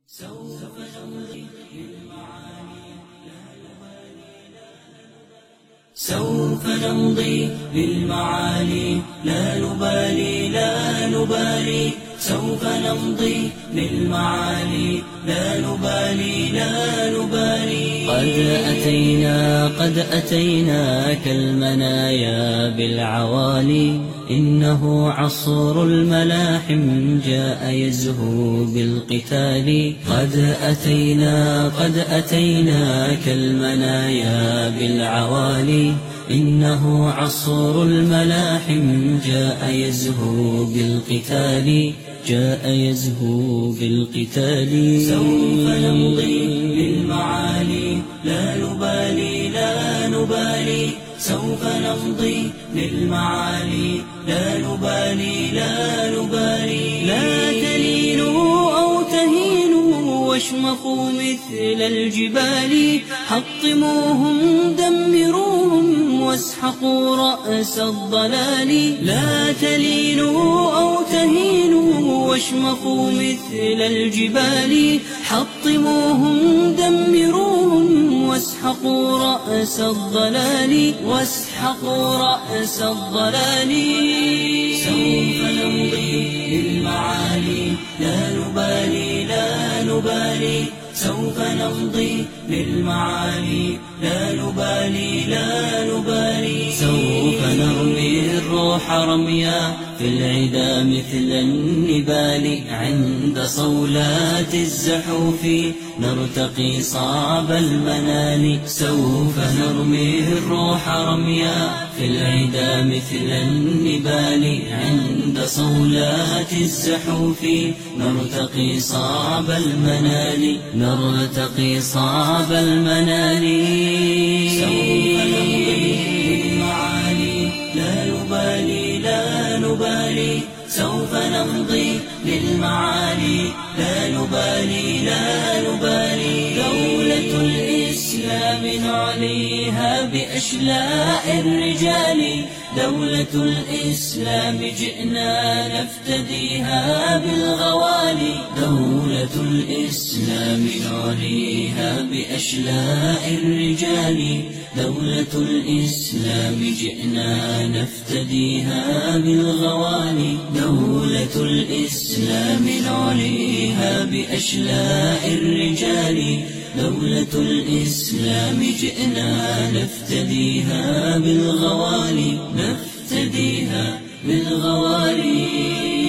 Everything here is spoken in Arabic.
سوف نمضي للمعالي لا نبالي لا نبالي، سوف نمضي للمعالي لا نبالي لا نبالي. قد أتينا كالمنايا بالعوالي، إنه عصر الملاحم جاء يزهو بالقتال. قد أتينا كالمنايا بالعوالي، إنه عصر الملاحم جاء يزهو بالقتال سوف نمضي للمعالي لا نبالي لا نبالي، سوف نمضي للمعالي لا نبالي لا نبالي. لا تلينوا أو تهينوا واشمخوا مثل الجبال، حطموهم دمروهم واسحقوا رأس الضلال. لا تلينوا أو تهينوا واشمخوا مثل الجبال، حطموهم دمروهم واسحقوا رأس الضلال سوف نمضي للمعالي لا نبالي لا نبالي، سوف نمضي للمعالي لا نبالي لا نبالي. سوف نرمي الروح رميا في العدا مثل النبال، عند صولات الزحوف نرتقي صعب المنال. سوف نرمي الروح رميا في العدا مثل النبال، عند صولات الزحوف نرتقي صعب المنال سوف نمضي للمعالي لا نبالي لا نبالي، سوف نمضي للمعالي لا نبالي لا نبالي. دولة الإسلام نعليها بأشلاء الرجال، دولة الإسلام جئنا نفتديها بالغوالي. دولة الإسلام نعليها بأشلاء الرجال، دولة الإسلام جئنا نفتديها بالغوالي. دولة الإسلام نعليها بأشلاء الرجال، دولة الإسلام جئنا نفتديها بالغوالي